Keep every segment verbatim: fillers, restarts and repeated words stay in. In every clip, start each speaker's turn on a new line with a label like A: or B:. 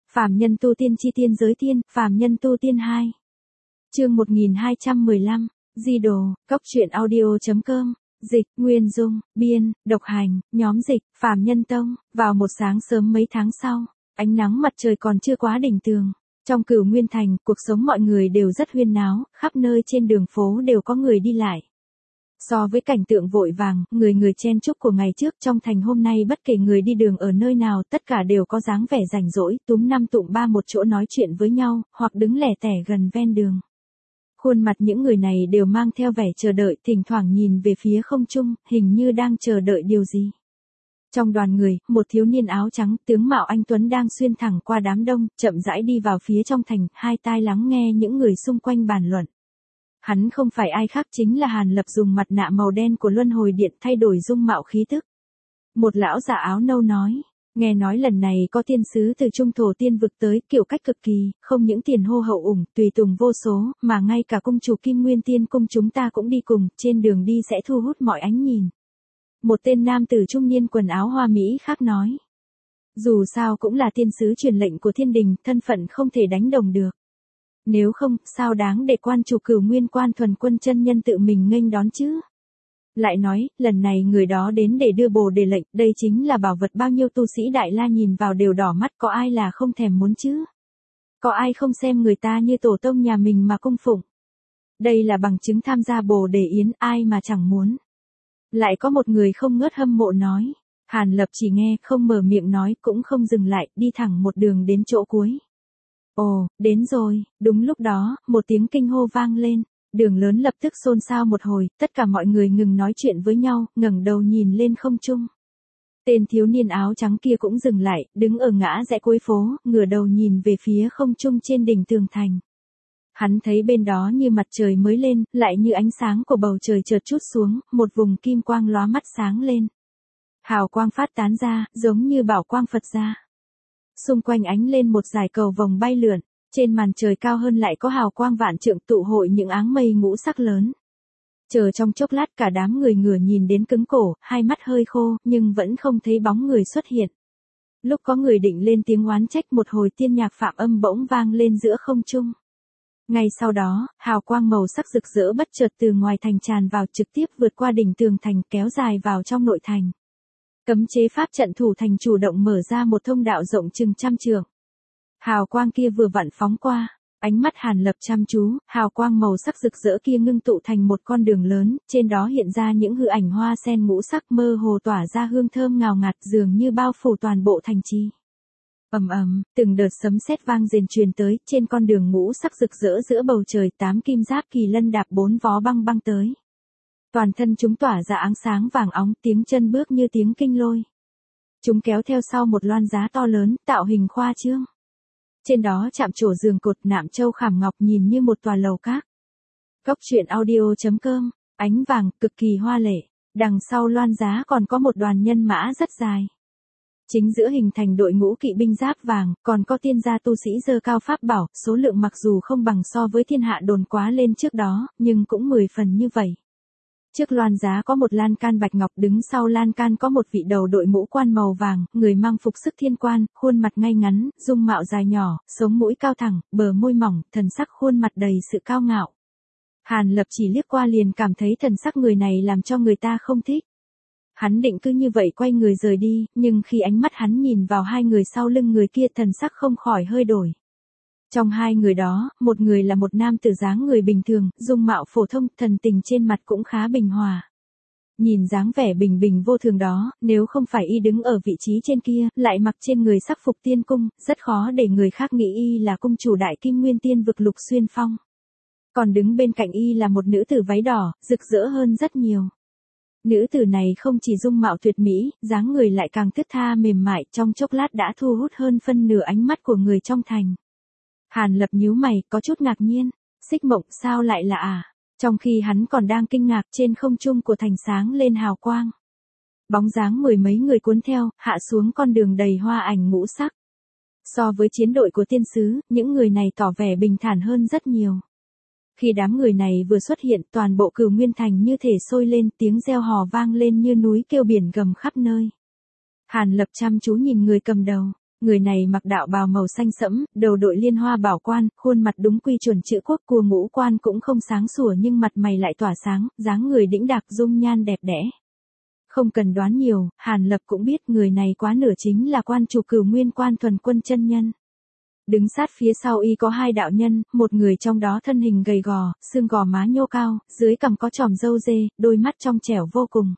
A: Phàm nhân tu tiên chi tiên giới tiên, phàm nhân tu tiên hai. Chương một nghìn hai trăm mười lăm, Di đồ, cốc truyện audio.com, dịch, Nguyên Dung, biên, độc hành, nhóm dịch, phàm nhân tông, vào một sáng sớm mấy tháng sau, ánh nắng mặt trời còn chưa quá đỉnh tường. Trong Cửu Nguyên Thành, cuộc sống mọi người đều rất huyên náo, khắp nơi trên đường phố đều có người đi lại. So với cảnh tượng vội vàng, người người chen chúc của ngày trước trong thành hôm nay bất kể người đi đường ở nơi nào tất cả đều có dáng vẻ rảnh rỗi, túm năm tụm ba một chỗ nói chuyện với nhau, hoặc đứng lẻ tẻ gần ven đường. Khuôn mặt những người này đều mang theo vẻ chờ đợi, thỉnh thoảng nhìn về phía không trung, hình như đang chờ đợi điều gì. Trong đoàn người, một thiếu niên áo trắng, tướng mạo anh tuấn đang xuyên thẳng qua đám đông, chậm rãi đi vào phía trong thành, hai tai lắng nghe những người xung quanh bàn luận. Hắn không phải ai khác chính là Hàn Lập dùng mặt nạ màu đen của Luân Hồi Điện thay đổi dung mạo khí tức. Một lão già áo nâu nói, nghe nói lần này có tiên sứ từ trung thổ tiên vực tới, kiểu cách cực kỳ, không những tiền hô hậu ủng, tùy tùng vô số, mà ngay cả cung chủ Kim Nguyên Tiên cung chúng ta cũng đi cùng, trên đường đi sẽ thu hút mọi ánh nhìn. Một tên nam tử trung niên quần áo hoa mỹ khác nói, dù sao cũng là tiên sứ truyền lệnh của thiên đình, thân phận không thể đánh đồng được. Nếu không, sao đáng để quan chủ Cửu Nguyên Quan Thuần Quân chân nhân tự mình nghênh đón chứ? Lại nói, lần này người đó đến để đưa bồ đề lệnh, đây chính là bảo vật bao nhiêu tu sĩ Đại La nhìn vào đều đỏ mắt, có ai là không thèm muốn chứ? Có ai không xem người ta như tổ tông nhà mình mà cung phụng? Đây là bằng chứng tham gia bồ đề yến, ai mà chẳng muốn. Lại có một người không ngớt hâm mộ nói, Hàn Lập chỉ nghe, không mở miệng nói, cũng không dừng lại, đi thẳng một đường đến chỗ cuối. Ồ, đến rồi, đúng lúc đó, một tiếng kinh hô vang lên, đường lớn lập tức xôn xao một hồi, tất cả mọi người ngừng nói chuyện với nhau, ngẩng đầu nhìn lên không trung. Tên thiếu niên áo trắng kia cũng dừng lại, đứng ở ngã rẽ cuối phố, ngửa đầu nhìn về phía không trung trên đỉnh tường thành. Hắn thấy bên đó như mặt trời mới lên, lại như ánh sáng của bầu trời chợt trút xuống, một vùng kim quang lóa mắt sáng lên. Hào quang phát tán ra, giống như bảo quang Phật ra. Xung quanh ánh lên một dải cầu vồng bay lượn, trên màn trời cao hơn lại có hào quang vạn trượng tụ hội những áng mây ngũ sắc lớn. Chờ trong chốc lát cả đám người ngửa nhìn đến cứng cổ, hai mắt hơi khô, nhưng vẫn không thấy bóng người xuất hiện. Lúc có người định lên tiếng oán trách, một hồi tiên nhạc phạm âm bỗng vang lên giữa không trung. Ngay sau đó, hào quang màu sắc rực rỡ bất chợt từ ngoài thành tràn vào, trực tiếp vượt qua đỉnh tường thành kéo dài vào trong nội thành. Cấm chế pháp trận thủ thành chủ động mở ra một thông đạo rộng chừng trăm trượng. Hào quang kia vừa vặn phóng qua, ánh mắt Hàn Lập chăm chú, hào quang màu sắc rực rỡ kia ngưng tụ thành một con đường lớn, trên đó hiện ra những hư ảnh hoa sen ngũ sắc mơ hồ tỏa ra hương thơm ngào ngạt, dường như bao phủ toàn bộ thành trì. Ầm ầm, từng đợt sấm sét vang rền truyền tới, trên con đường ngũ sắc rực rỡ giữa bầu trời, tám kim giáp kỳ lân đạp bốn vó băng băng tới. Toàn thân chúng tỏa ra ánh sáng vàng óng, tiếng chân bước như tiếng kinh lôi. Chúng kéo theo sau một loan giá to lớn, tạo hình khoa trương. Trên đó chạm trổ giường cột, nạm châu khảm ngọc, nhìn như một tòa lầu các. Cốc truyện audio.com, ánh vàng, cực kỳ hoa lệ. Đằng sau loan giá còn có một đoàn nhân mã rất dài. Chính giữa hình thành đội ngũ kỵ binh giáp vàng, còn có tiên gia tu sĩ giơ cao pháp bảo, số lượng mặc dù không bằng so với thiên hạ đồn quá lên trước đó, nhưng cũng mười phần như vậy. Trước loan giá có một lan can bạch ngọc, đứng sau lan can có một vị đầu đội mũ quan màu vàng, người mang phục sức thiên quan, khuôn mặt ngay ngắn, dung mạo dài nhỏ, sống mũi cao thẳng, bờ môi mỏng, thần sắc khuôn mặt đầy sự cao ngạo. Hàn Lập chỉ liếc qua liền cảm thấy thần sắc người này làm cho người ta không thích. Hắn định cứ như vậy quay người rời đi, nhưng khi ánh mắt hắn nhìn vào hai người sau lưng người kia, thần sắc không khỏi hơi đổi. Trong hai người đó, một người là một nam tử dáng người bình thường, dung mạo phổ thông, thần tình trên mặt cũng khá bình hòa. Nhìn dáng vẻ bình bình vô thường đó, nếu không phải y đứng ở vị trí trên kia, lại mặc trên người sắc phục tiên cung, rất khó để người khác nghĩ y là cung chủ Đại Kim Nguyên Tiên vực Lục Xuyên Phong. Còn đứng bên cạnh y là một nữ tử váy đỏ, rực rỡ hơn rất nhiều. Nữ tử này không chỉ dung mạo tuyệt mỹ, dáng người lại càng thướt tha mềm mại, trong chốc lát đã thu hút hơn phân nửa ánh mắt của người trong thành. Hàn Lập nhíu mày, có chút ngạc nhiên, Xích Mộng sao lại là à? Trong khi hắn còn đang kinh ngạc, trên không trung của thành sáng lên hào quang. Bóng dáng mười mấy người cuốn theo, hạ xuống con đường đầy hoa ảnh ngũ sắc. So với chiến đội của tiên sứ, những người này tỏ vẻ bình thản hơn rất nhiều. Khi đám người này vừa xuất hiện, toàn bộ Cửu Nguyên Thành như thể sôi lên, tiếng reo hò vang lên như núi kêu biển gầm khắp nơi. Hàn Lập chăm chú nhìn người cầm đầu, Người này mặc đạo bào màu xanh sẫm, đầu đội liên hoa bảo quan, khuôn mặt đúng quy chuẩn chữ quốc, cua ngũ quan cũng không sáng sủa nhưng mặt mày lại tỏa sáng, dáng người đĩnh đạc, dung nhan đẹp đẽ. Không cần đoán nhiều, Hàn Lập cũng biết người này quá nửa chính là quan chủ Cửu Nguyên Quan Thuần Quân chân nhân. Đứng sát phía sau y có hai đạo nhân, một người trong đó thân hình gầy gò, xương gò má nhô cao, dưới cằm có chòm râu dê, đôi mắt trong trẻo vô cùng.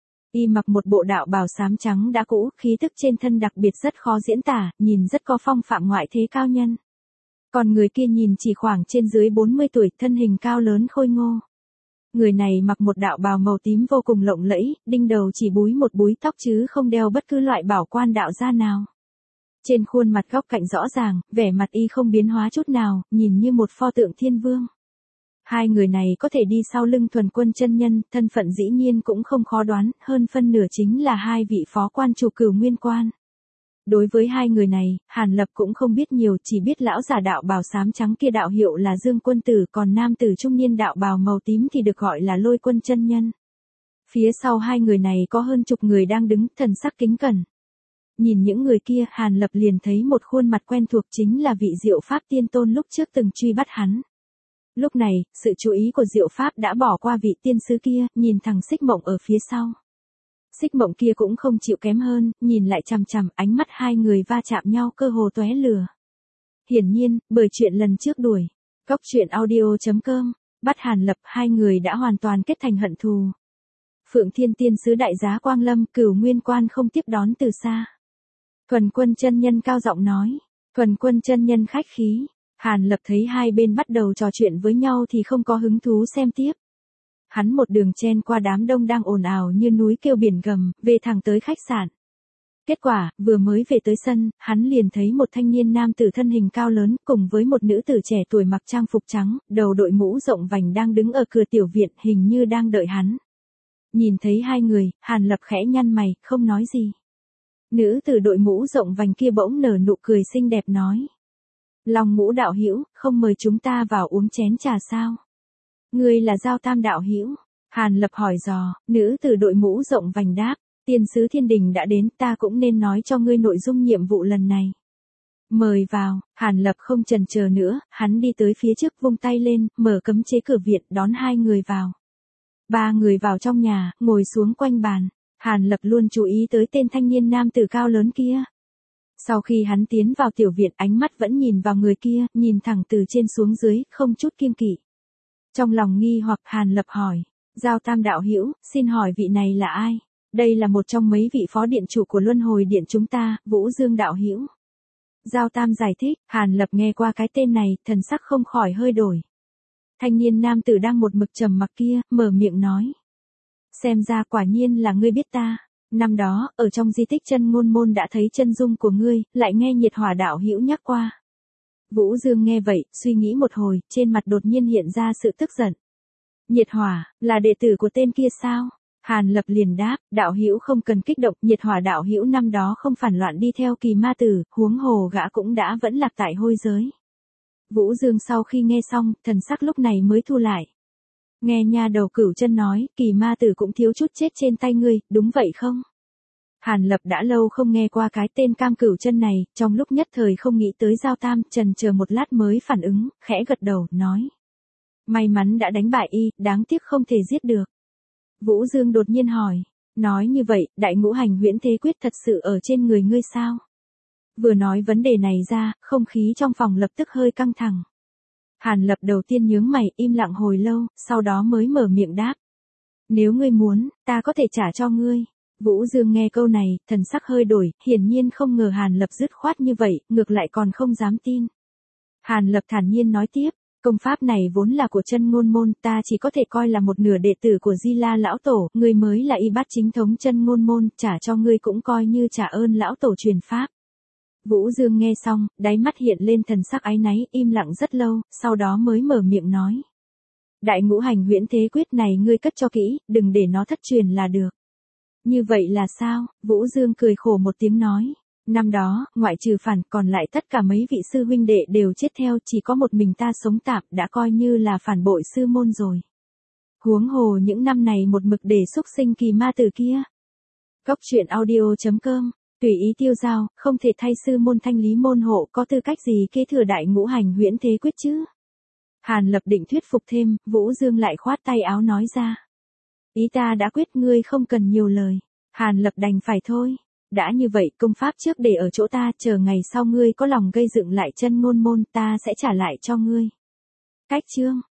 A: Y mặc một bộ đạo bào xám trắng đã cũ, khí tức trên thân đặc biệt rất khó diễn tả, nhìn rất có phong phạm ngoại thế cao nhân. Còn người kia nhìn chỉ khoảng trên dưới bốn mươi tuổi, thân hình cao lớn khôi ngô. Người này mặc một đạo bào màu tím vô cùng lộng lẫy, đinh đầu chỉ búi một búi tóc chứ không đeo bất cứ loại bảo quan đạo gia nào. Trên khuôn mặt góc cạnh rõ ràng, vẻ mặt y không biến hóa chút nào, nhìn như một pho tượng thiên vương. Hai người này có thể đi sau lưng Thuần Quân chân nhân, thân phận dĩ nhiên cũng không khó đoán, hơn phân nửa chính là hai vị phó quan chủ Cửu Nguyên Quan. Đối với hai người này, Hàn Lập cũng không biết nhiều, chỉ biết lão giả đạo bào xám trắng kia đạo hiệu là Dương Quân Tử, còn nam tử trung niên đạo bào màu tím thì được gọi là Lôi Quân chân nhân. Phía sau hai người này có hơn chục người đang đứng, thần sắc kính cẩn. Nhìn những người kia, Hàn Lập liền thấy một khuôn mặt quen thuộc, chính là vị Diệu Pháp tiên tôn lúc trước từng truy bắt hắn. Lúc này, sự chú ý của Diệu Pháp đã bỏ qua vị tiên sứ kia, nhìn thằng Xích Mộng ở phía sau. Xích Mộng kia cũng không chịu kém hơn, nhìn lại chằm chằm, ánh mắt hai người va chạm nhau cơ hồ tóe lửa. Hiển nhiên, bởi chuyện lần trước đuổi, Cóc truyện audio chấm com, bắt Hàn Lập, hai người đã hoàn toàn kết thành hận thù. Phượng Thiên tiên sứ đại giá Quang Lâm, Cửu Nguyên Quan không tiếp đón từ xa. Thuần Quân chân nhân cao giọng nói, Thuần Quân chân nhân khách khí. Hàn Lập thấy hai bên bắt đầu trò chuyện với nhau thì không có hứng thú xem tiếp. Hắn một đường chen qua đám đông đang ồn ào như núi kêu biển gầm, về thẳng tới khách sạn. Kết quả, vừa mới về tới sân, hắn liền thấy một thanh niên nam tử thân hình cao lớn, cùng với một nữ tử trẻ tuổi mặc trang phục trắng, đầu đội mũ rộng vành đang đứng ở cửa tiểu viện, hình như đang đợi hắn. Nhìn thấy hai người, Hàn Lập khẽ nhăn mày, không nói gì. Nữ tử đội mũ rộng vành kia bỗng nở nụ cười xinh đẹp nói. Long Ngũ đạo hữu, không mời chúng ta vào uống chén trà sao? Ngươi là Giao Tam đạo hữu? Hàn Lập hỏi dò, nữ tử đội mũ rộng vành đáp, tiên sứ thiên đình đã đến, ta cũng nên nói cho ngươi nội dung nhiệm vụ lần này. Mời vào, Hàn Lập không chần chờ nữa, hắn đi tới phía trước vung tay lên, mở cấm chế cửa viện, đón hai người vào. Ba người vào trong nhà, ngồi xuống quanh bàn, Hàn Lập luôn chú ý tới tên thanh niên nam tử cao lớn kia. Sau khi hắn tiến vào tiểu viện, ánh mắt vẫn nhìn vào người kia, nhìn thẳng từ trên xuống dưới, không chút kiêng kỵ. Trong lòng nghi hoặc, Hàn Lập hỏi, Giao Tam đạo hữu, xin hỏi vị này là ai? Đây là một trong mấy vị phó điện chủ của Luân Hồi Điện chúng ta, Vũ Dương đạo hữu. Giao Tam giải thích, Hàn Lập nghe qua cái tên này, thần sắc không khỏi hơi đổi. Thanh niên nam tử đang một mực trầm mặc kia, mở miệng nói. Xem ra quả nhiên là ngươi biết ta. Năm đó, ở trong di tích Chân Ngôn Môn đã thấy chân dung của ngươi, lại nghe Nhiệt Hỏa đạo hữu nhắc qua. Vũ Dương nghe vậy, suy nghĩ một hồi, trên mặt đột nhiên hiện ra sự tức giận. Nhiệt Hỏa, là đệ tử của tên kia sao? Hàn Lập liền đáp, đạo hữu không cần kích động, Nhiệt Hỏa đạo hữu năm đó không phản loạn đi theo Kỳ Ma Tử, huống hồ gã cũng đã vẫn lạc tại hôi giới. Vũ Dương sau khi nghe xong, thần sắc lúc này mới thu lại. Nghe nha đầu Cửu Chân nói, Kỳ Ma Tử cũng thiếu chút chết trên tay ngươi, đúng vậy không? Hàn Lập đã lâu không nghe qua cái tên Cam Cửu Chân này, trong lúc nhất thời không nghĩ tới Giao Tam, chần chờ một lát mới phản ứng, khẽ gật đầu, nói. May mắn đã đánh bại y, đáng tiếc không thể giết được. Vũ Dương đột nhiên hỏi, nói như vậy, đại ngũ hành huyễn thế quyết thật sự ở trên người ngươi sao? Vừa nói vấn đề này ra, không khí trong phòng lập tức hơi căng thẳng. Hàn Lập đầu tiên nhướng mày, im lặng hồi lâu, sau đó mới mở miệng đáp. Nếu ngươi muốn, ta có thể trả cho ngươi. Vũ Dương nghe câu này, thần sắc hơi đổi, hiển nhiên không ngờ Hàn Lập dứt khoát như vậy, ngược lại còn không dám tin. Hàn Lập thản nhiên nói tiếp, công pháp này vốn là của Chân Ngôn Môn, ta chỉ có thể coi là một nửa đệ tử của Di La lão tổ, ngươi mới là y bát chính thống Chân Ngôn Môn, trả cho ngươi cũng coi như trả ơn lão tổ truyền pháp. Vũ Dương nghe xong, đáy mắt hiện lên thần sắc áy náy, im lặng rất lâu, sau đó mới mở miệng nói. Đại ngũ hành huyễn thế quyết này ngươi cất cho kỹ, đừng để nó thất truyền là được. Như vậy là sao? Vũ Dương cười khổ một tiếng nói. Năm đó, ngoại trừ phản, còn lại tất cả mấy vị sư huynh đệ đều chết theo, chỉ có một mình ta sống tạm, đã coi như là phản bội sư môn rồi. Huống hồ những năm này một mực để xúc sinh Kỳ Ma Tử kia. Cóc truyện audio chấm com Tùy ý tiêu giao, không thể thay sư môn thanh lý môn hộ, có tư cách gì kế thừa đại ngũ hành huyễn thế quyết chứ? Hàn Lập định thuyết phục thêm, Vũ Dương lại khoát tay áo nói ra. Ý ta đã quyết, ngươi không cần nhiều lời. Hàn Lập đành phải thôi. Đã như vậy, công pháp trước để ở chỗ ta, chờ ngày sau ngươi có lòng gây dựng lại chân ngôn môn, ta sẽ trả lại cho ngươi. Cách chương